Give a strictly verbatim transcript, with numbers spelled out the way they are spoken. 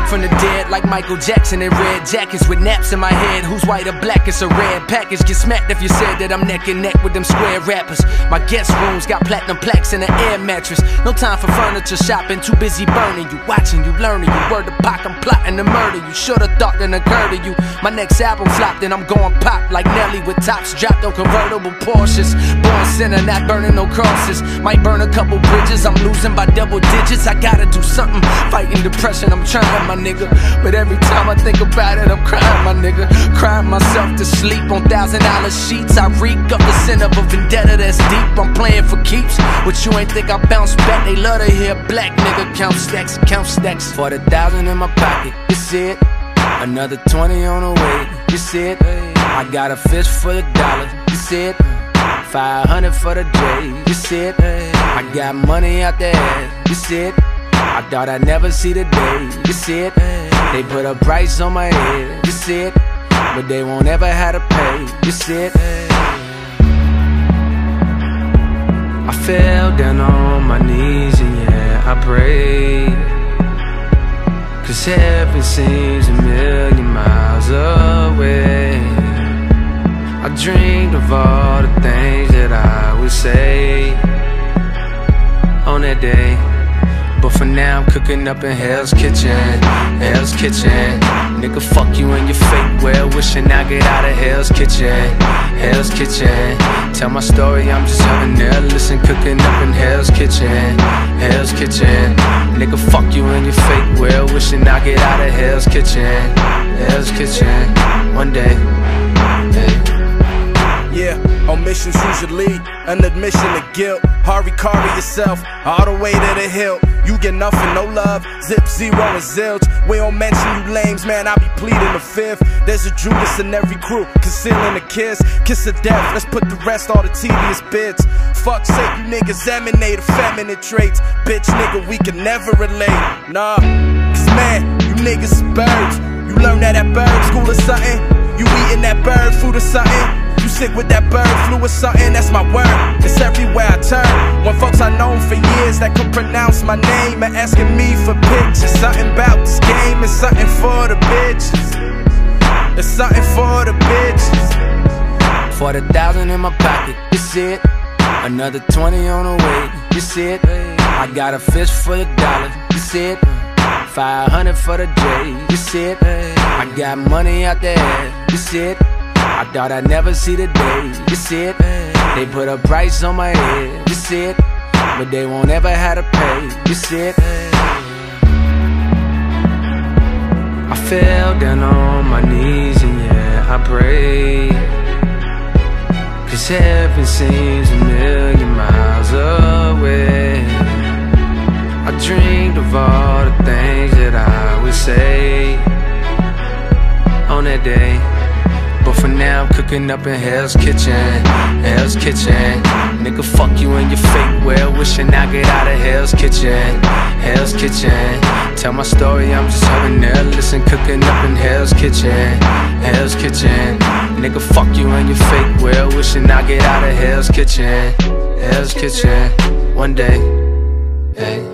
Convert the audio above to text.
from the dead like Michael Jackson in red jackets with naps in my head. Who's white or black? It's a red package. Get smacked if you said that I'm neck and neck with them square rappers. My guest rooms got platinum plaques and an air mattress. No time for furniture shopping, too busy burning you, watching you, learning you. Word to Pac, I'm plotting to murder you. Should've thought that occurred to you. My next album flopped and I'm going pop like Nelly with tops dropped on convertible Porsches. Born sinner, not burning no crosses. Might burn a couple bridges, I'm losing by double digits. I gotta do something, fighting depression, I'm trying, my nigga. But every time I think about it, I'm crying, my nigga. Crying myself to sleep on thousand dollar sheets. I reek up the sin of a vendetta that's deep. I'm playing for keeps, but you ain't think I bounce back. They love to hear black nigga count stacks, count stacks. Forty thousand in my pocket, you see it. Another twenty on the way, you see it. I got a fist for the dollar, you see it. Five hundred for the J, you see it. I got money out there, you see it. I thought I'd never see the day, you see it. They put a price on my head, you see it. But they won't ever have to pay, you see it. I fell down on my knees and yeah, I prayed. Cause heaven seems a million miles away. I dreamed of all the things that I would say on that day. But for now I'm cooking up in Hell's Kitchen, Hell's Kitchen. Nigga, fuck you and your fake well wishing I get out of Hell's Kitchen, Hell's Kitchen. Tell my story, I'm just having there. Listen, cooking up in Hell's Kitchen, Hell's Kitchen. Nigga, fuck you and your fake well wishing I get out of Hell's Kitchen, Hell's Kitchen. One day, hey. Yeah, omissions usually an admission of guilt. Hurry, carry yourself all the way to the hill. You get nothing, no love, zip, zero, and zilch. We don't mention you lames, man, I be pleading the fifth. There's a Judas in every crew, concealing a kiss. Kiss of death, let's put the rest all the tedious bits. Fuck sake, you niggas emanate effeminate traits. Bitch, nigga, we can never relate. Nah, cause man, you niggas is birds. You learn that at bird school or something. You eating that bird food or something. You sick with that bird flu or something, that's my word. It's everywhere I turn. When folks I known for years that could pronounce my name are asking me for pictures. Something about this game is something for the bitches. It's something for the bitches. Forty thousand in my pocket, you see it. Another twenty on the way, you see it. I got a fish for the dollar, you see it. Five hundred for the J, you see it. I got money out there, you see it. I thought I'd never see the day, you see it. They put a price on my head, you see it. But they won't ever have to pay, you see it. I fell down on my knees and yeah, I prayed. Cause heaven seems a million miles away. I dreamed of all the things that I would say on that day. But for now I'm cooking up in Hell's Kitchen, Hell's Kitchen. Nigga, fuck you and your fake well wishing I get out of Hell's Kitchen, Hell's Kitchen. Tell my story, I'm just having there. Listen, cooking up in Hell's Kitchen, Hell's Kitchen. Nigga, fuck you and your fake well wishing I get out of Hell's Kitchen, Hell's Kitchen. One day, hey.